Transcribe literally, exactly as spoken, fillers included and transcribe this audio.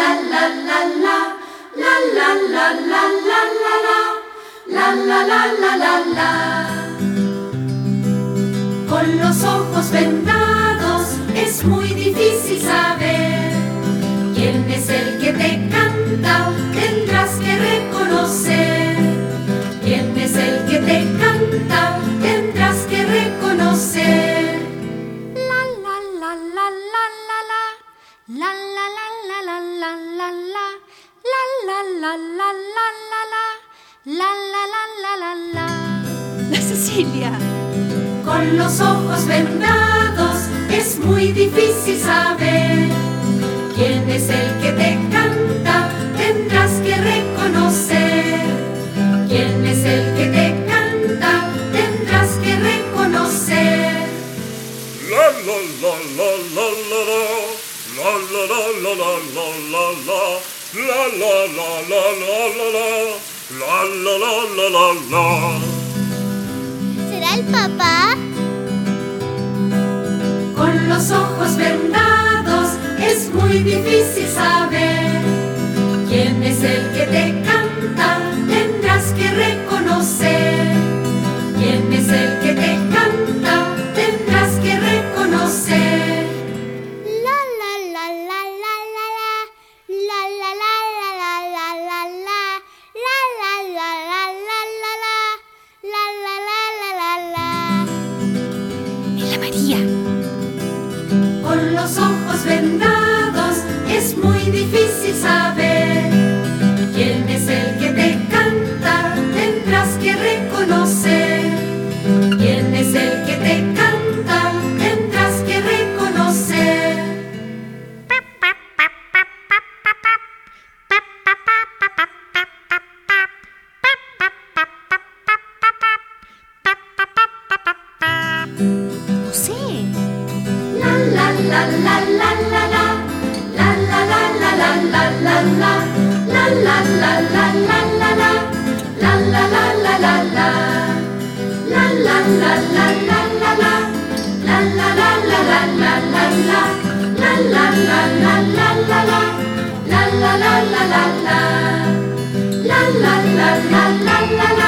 Con los ojos vendados es muy difícil saber quién es el que te canta, tendrás que reconocer. Quién es el que te canta, tendrás que reconocer. La la la la la la la, la la la la la la la la, la la la la la la la, la la la la la la. La Cecilia. Con los ojos vendados es muy difícil saber quién es el que te canta, tendrás que reconocer. Quién es el que te canta, tendrás que reconocer. La la la la la la la, la la la la la la la, la la la la la la la, la la la la la. ¿Será el papá? Con los ojos vendados es muy difícil saber quién es el que te canta, tendrás que reconocer. Quién es el que te canta, tendrás que reconocer. La la la la la la la, la la la la la la la la, la la la la la la la, la la la la la la. Es la María. Con los ojos vendados es muy difícil saber quién es el que te canta, tendrás que reconocer. Quién es el que te canta, tendrás que reconocer. No sé. La la la la la la la, la la la la la la la la, la la la la la la la, la la la la la la, la la la la la la la, la la la la la la la la, la la la la la la la, la la la la la la, la la la la la la la.